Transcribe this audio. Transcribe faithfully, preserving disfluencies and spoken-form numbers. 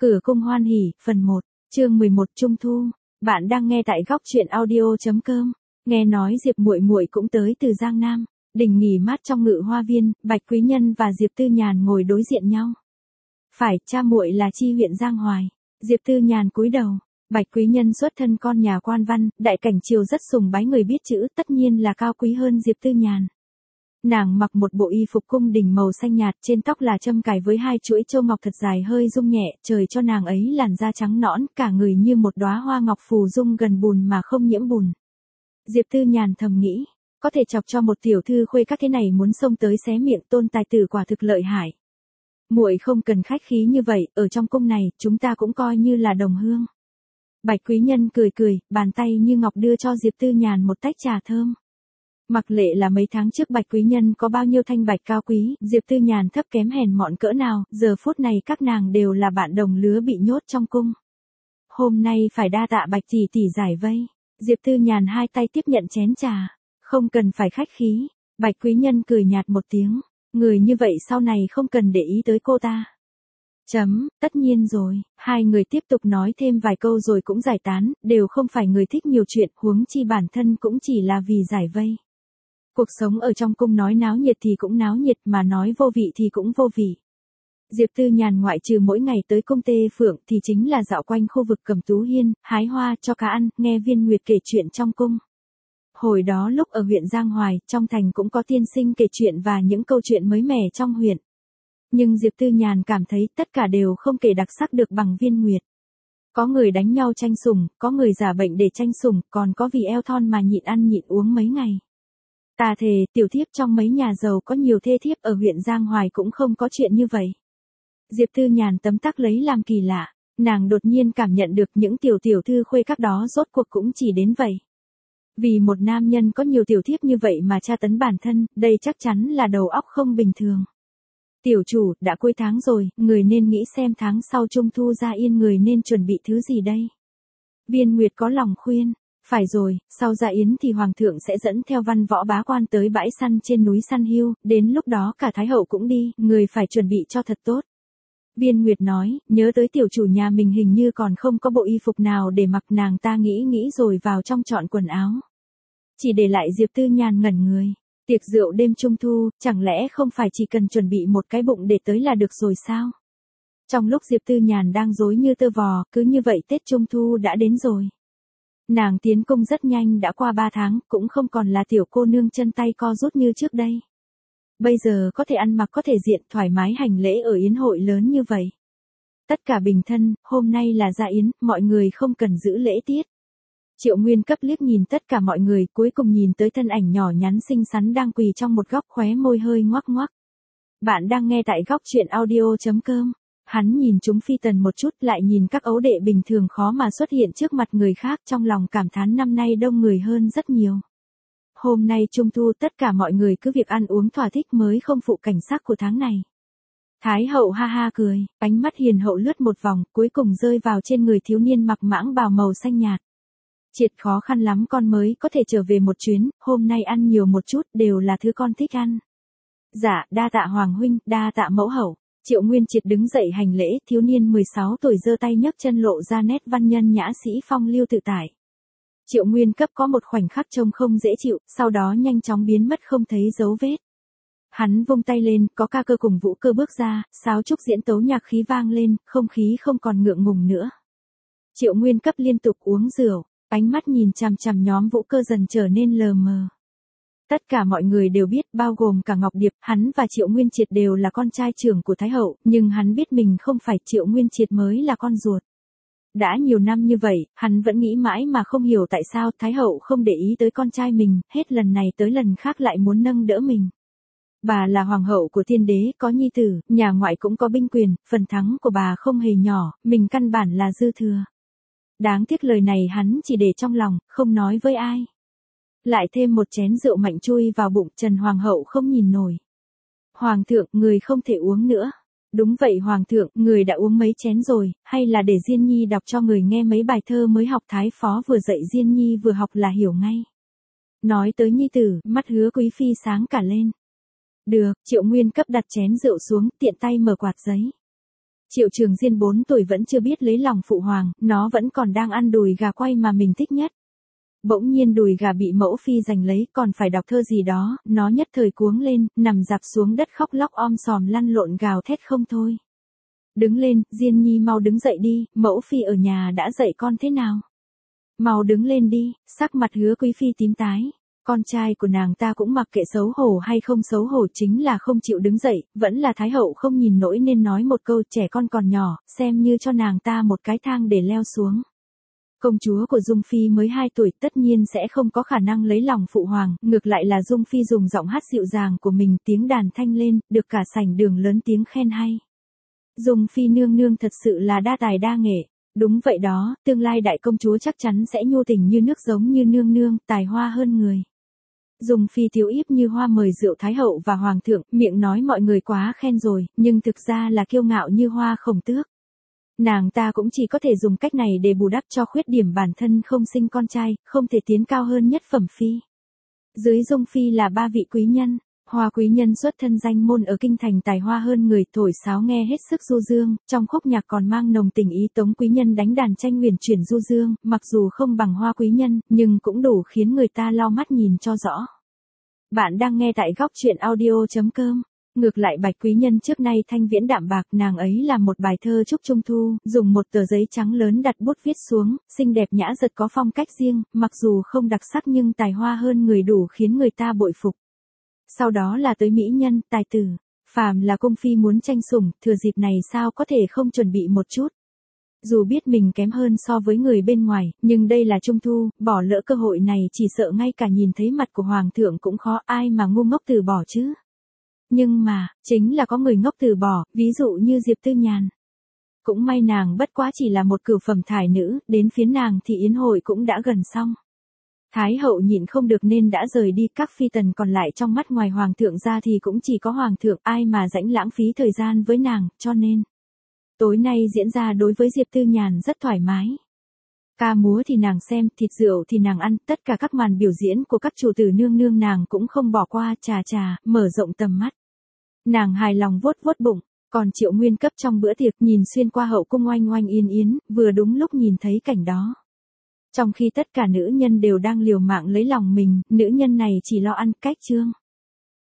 Cửa cung hoan hỉ, phần một, chương mười một Trung thu. Bạn đang nghe tại góc truyện audio chấm com. Nghe nói Diệp Muội Muội cũng tới từ Giang Nam, đình nghỉ mát trong Ngự Hoa Viên, Bạch Quý Nhân và Diệp Tư Nhàn ngồi đối diện nhau. Phải, cha muội là chi huyện Giang Hoài. Diệp Tư Nhàn cúi đầu. Bạch Quý Nhân xuất thân con nhà quan văn, đại cảnh triều rất sùng bái người biết chữ, tất nhiên là cao quý hơn Diệp Tư Nhàn. Nàng mặc một bộ y phục cung đình màu xanh nhạt, trên tóc là châm cài với hai chuỗi châu ngọc thật dài hơi rung nhẹ, trời cho nàng ấy làn da trắng nõn, cả người như một đóa hoa ngọc phù dung gần bùn mà không nhiễm bùn. Diệp Tư Nhàn thầm nghĩ, có thể chọc cho một tiểu thư khuê các thế này muốn xông tới xé miệng Tôn tài tử quả thực lợi hại. Muội không cần khách khí như vậy, ở trong cung này, chúng ta cũng coi như là đồng hương. Bạch Quý Nhân cười cười, bàn tay như ngọc đưa cho Diệp Tư Nhàn một tách trà thơm. Mặc lệ là mấy tháng trước Bạch Quý Nhân có bao nhiêu thanh bạch cao quý, Diệp Tư Nhàn thấp kém hèn mọn cỡ nào, giờ phút này các nàng đều là bạn đồng lứa bị nhốt trong cung. Hôm nay phải đa tạ Bạch tỷ tỷ giải vây. Diệp Tư Nhàn hai tay tiếp nhận chén trà. Không cần phải khách khí. Bạch Quý Nhân cười nhạt một tiếng. Người như vậy sau này không cần để ý tới cô ta. Chấm, tất nhiên rồi. Hai người tiếp tục nói thêm vài câu rồi cũng giải tán, đều không phải người thích nhiều chuyện, huống chi bản thân cũng chỉ là vì giải vây. Cuộc sống ở trong cung nói náo nhiệt thì cũng náo nhiệt, mà nói vô vị thì cũng vô vị. Diệp Tư Nhàn ngoại trừ mỗi ngày tới cung Tê Phượng thì chính là dạo quanh khu vực Cẩm Tú Hiên, hái hoa cho cá ăn, nghe Viên Nguyệt kể chuyện trong cung. Hồi đó lúc ở huyện Giang Hoài, trong thành cũng có tiên sinh kể chuyện và những câu chuyện mới mẻ trong huyện. Nhưng Diệp Tư Nhàn cảm thấy tất cả đều không kể đặc sắc được bằng Viên Nguyệt. Có người đánh nhau tranh sủng, có người giả bệnh để tranh sủng, còn có vì eo thon mà nhịn ăn nhịn uống mấy ngày. Ta thề, tiểu thiếp trong mấy nhà giàu có nhiều thê thiếp ở huyện Giang Hoài cũng không có chuyện như vậy. Diệp Tư Nhàn tấm tắc lấy làm kỳ lạ, nàng đột nhiên cảm nhận được những tiểu tiểu thư khuê các đó rốt cuộc cũng chỉ đến vậy. Vì một nam nhân có nhiều tiểu thiếp như vậy mà tra tấn bản thân, đây chắc chắn là đầu óc không bình thường. Tiểu chủ, đã cuối tháng rồi, người nên nghĩ xem tháng sau Trung thu Gia Yên người nên chuẩn bị thứ gì đây? Viên Nguyệt có lòng khuyên. Phải rồi, sau Gia Yến thì Hoàng thượng sẽ dẫn theo văn võ bá quan tới bãi săn trên núi săn hươu, đến lúc đó cả Thái hậu cũng đi, người phải chuẩn bị cho thật tốt. Viên Nguyệt nói, nhớ tới tiểu chủ nhà mình hình như còn không có bộ y phục nào để mặc, nàng ta nghĩ nghĩ rồi vào trong chọn quần áo. Chỉ để lại Diệp Tư Nhàn ngẩn người. Tiệc rượu đêm Trung thu, chẳng lẽ không phải chỉ cần chuẩn bị một cái bụng để tới là được rồi sao? Trong lúc Diệp Tư Nhàn đang rối như tơ vò, cứ như vậy Tết Trung thu đã đến rồi. Nàng tiến cung rất nhanh, đã qua ba tháng, cũng không còn là tiểu cô nương chân tay co rút như trước đây. Bây giờ có thể ăn mặc có thể diện, thoải mái hành lễ ở yến hội lớn như vậy. Tất cả bình thân, hôm nay là Gia Yến, mọi người không cần giữ lễ tiết. Triệu Nguyên cấp liếc nhìn tất cả mọi người, cuối cùng nhìn tới thân ảnh nhỏ nhắn xinh xắn đang quỳ trong một góc, khóe môi hơi ngoắc ngoắc. Bạn đang nghe tại góc truyện audio chấm com. Hắn nhìn chúng phi tần một chút, lại nhìn các ấu đệ bình thường khó mà xuất hiện trước mặt người khác, trong lòng cảm thán năm nay đông người hơn rất nhiều. Hôm nay Trung thu tất cả mọi người cứ việc ăn uống thỏa thích mới không phụ cảnh sắc của tháng này. Thái hậu ha ha cười, ánh mắt hiền hậu lướt một vòng, cuối cùng rơi vào trên người thiếu niên mặc mãng bào màu xanh nhạt. Triệt khó khăn lắm con mới có thể trở về một chuyến, hôm nay ăn nhiều một chút, đều là thứ con thích ăn. Dạ, đa tạ Hoàng huynh, đa tạ mẫu hậu. Triệu Nguyên Triệt đứng dậy hành lễ, thiếu niên mười sáu tuổi giơ tay nhấc chân lộ ra nét văn nhân nhã sĩ phong lưu tự tại. Triệu Nguyên cấp có một khoảnh khắc trông không dễ chịu, sau đó nhanh chóng biến mất không thấy dấu vết. Hắn vung tay lên, có ca cơ cùng vũ cơ bước ra, sáo trúc diễn tấu nhạc khí vang lên, không khí không còn ngượng ngùng nữa. Triệu Nguyên cấp liên tục uống rượu, ánh mắt nhìn chằm chằm nhóm vũ cơ dần trở nên lờ mờ. Tất cả mọi người đều biết, bao gồm cả Ngọc Điệp, hắn và Triệu Nguyên Triệt đều là con trai trưởng của Thái hậu, nhưng hắn biết mình không phải, Triệu Nguyên Triệt mới là con ruột. Đã nhiều năm như vậy, hắn vẫn nghĩ mãi mà không hiểu tại sao Thái hậu không để ý tới con trai mình, hết lần này tới lần khác lại muốn nâng đỡ mình. Bà là hoàng hậu của thiên đế, có nhi tử, nhà ngoại cũng có binh quyền, phần thắng của bà không hề nhỏ, mình căn bản là dư thừa. Đáng tiếc lời này hắn chỉ để trong lòng, không nói với ai. Lại thêm một chén rượu mạnh chui vào bụng, Trần Hoàng hậu không nhìn nổi. Hoàng thượng, người không thể uống nữa. Đúng vậy Hoàng thượng, người đã uống mấy chén rồi, hay là để Diên Nhi đọc cho người nghe mấy bài thơ mới học, Thái phó vừa dạy Diên Nhi vừa học là hiểu ngay. Nói tới nhi tử, mắt Hứa Quý phi sáng cả lên. Được, Triệu Nguyên cấp đặt chén rượu xuống, tiện tay mở quạt giấy. Triệu Trường Diên bốn tuổi vẫn chưa biết lấy lòng phụ hoàng, nó vẫn còn đang ăn đùi gà quay mà mình thích nhất. Bỗng nhiên đùi gà bị mẫu phi giành lấy, còn phải đọc thơ gì đó, nó nhất thời cuống lên, nằm dạp xuống đất khóc lóc om sòm lăn lộn gào thét không thôi. Đứng lên, Diên Nhi mau đứng dậy đi, mẫu phi ở nhà đã dạy con thế nào? Mau đứng lên đi, sắc mặt Hứa quý phi tím tái. Con trai của nàng ta cũng mặc kệ xấu hổ hay không xấu hổ, chính là không chịu đứng dậy, vẫn là thái hậu không nhìn nổi nên nói một câu trẻ con còn nhỏ, xem như cho nàng ta một cái thang để leo xuống. Công chúa của Dung Phi mới hai tuổi tất nhiên sẽ không có khả năng lấy lòng phụ hoàng, ngược lại là Dung Phi dùng giọng hát dịu dàng của mình, tiếng đàn thanh lên, được cả sảnh đường lớn tiếng khen hay. Dung Phi nương nương thật sự là đa tài đa nghệ. Đúng vậy đó, tương lai đại công chúa chắc chắn sẽ nhu tình như nước giống như nương nương, tài hoa hơn người. Dung Phi thiếu íp như hoa mời rượu thái hậu và hoàng thượng, miệng nói mọi người quá khen rồi, nhưng thực ra là kiêu ngạo như hoa khổng tước. Nàng ta cũng chỉ có thể dùng cách này để bù đắp cho khuyết điểm bản thân không sinh con trai, không thể tiến cao hơn nhất phẩm phi. Dưới Dung Phi là ba vị quý nhân. Hoa quý nhân xuất thân danh môn ở kinh thành, tài hoa hơn người, thổi sáo nghe hết sức du dương, trong khúc nhạc còn mang nồng tình ý. Tống quý nhân đánh đàn tranh huyền chuyển du dương, mặc dù không bằng Hoa quý nhân, nhưng cũng đủ khiến người ta lau mắt nhìn cho rõ. Bạn đang nghe tại góc truyện audio chấm com. Ngược lại Bạch quý nhân trước nay thanh viễn đạm bạc, nàng ấy là một bài thơ chúc trung thu, dùng một tờ giấy trắng lớn đặt bút viết xuống, xinh đẹp nhã giật có phong cách riêng, mặc dù không đặc sắc nhưng tài hoa hơn người đủ khiến người ta bội phục. Sau đó là tới mỹ nhân, tài tử, phàm là cung phi muốn tranh sủng, thừa dịp này sao có thể không chuẩn bị một chút. Dù biết mình kém hơn so với người bên ngoài, nhưng đây là trung thu, bỏ lỡ cơ hội này chỉ sợ ngay cả nhìn thấy mặt của hoàng thượng cũng khó, ai mà ngu ngốc từ bỏ chứ. Nhưng mà, chính là có người ngốc từ bỏ, ví dụ như Diệp Tư Nhàn. Cũng may nàng bất quá chỉ là một cửu phẩm thải nữ, đến phiến nàng thì yến hội cũng đã gần xong. Thái hậu nhịn không được nên đã rời đi, các phi tần còn lại trong mắt ngoài hoàng thượng ra thì cũng chỉ có hoàng thượng, ai mà rãnh lãng phí thời gian với nàng, cho nên tối nay diễn ra đối với Diệp Tư Nhàn rất thoải mái. Ca múa thì nàng xem, thịt rượu thì nàng ăn, tất cả các màn biểu diễn của các chủ tử nương nương nàng cũng không bỏ qua, chà chà, mở rộng tầm mắt. Nàng hài lòng vuốt vuốt bụng, còn Triệu Nguyên Cấp trong bữa tiệc nhìn xuyên qua hậu cung oanh oanh yên yến, vừa đúng lúc nhìn thấy cảnh đó. Trong khi tất cả nữ nhân đều đang liều mạng lấy lòng mình, nữ nhân này chỉ lo ăn cách chương.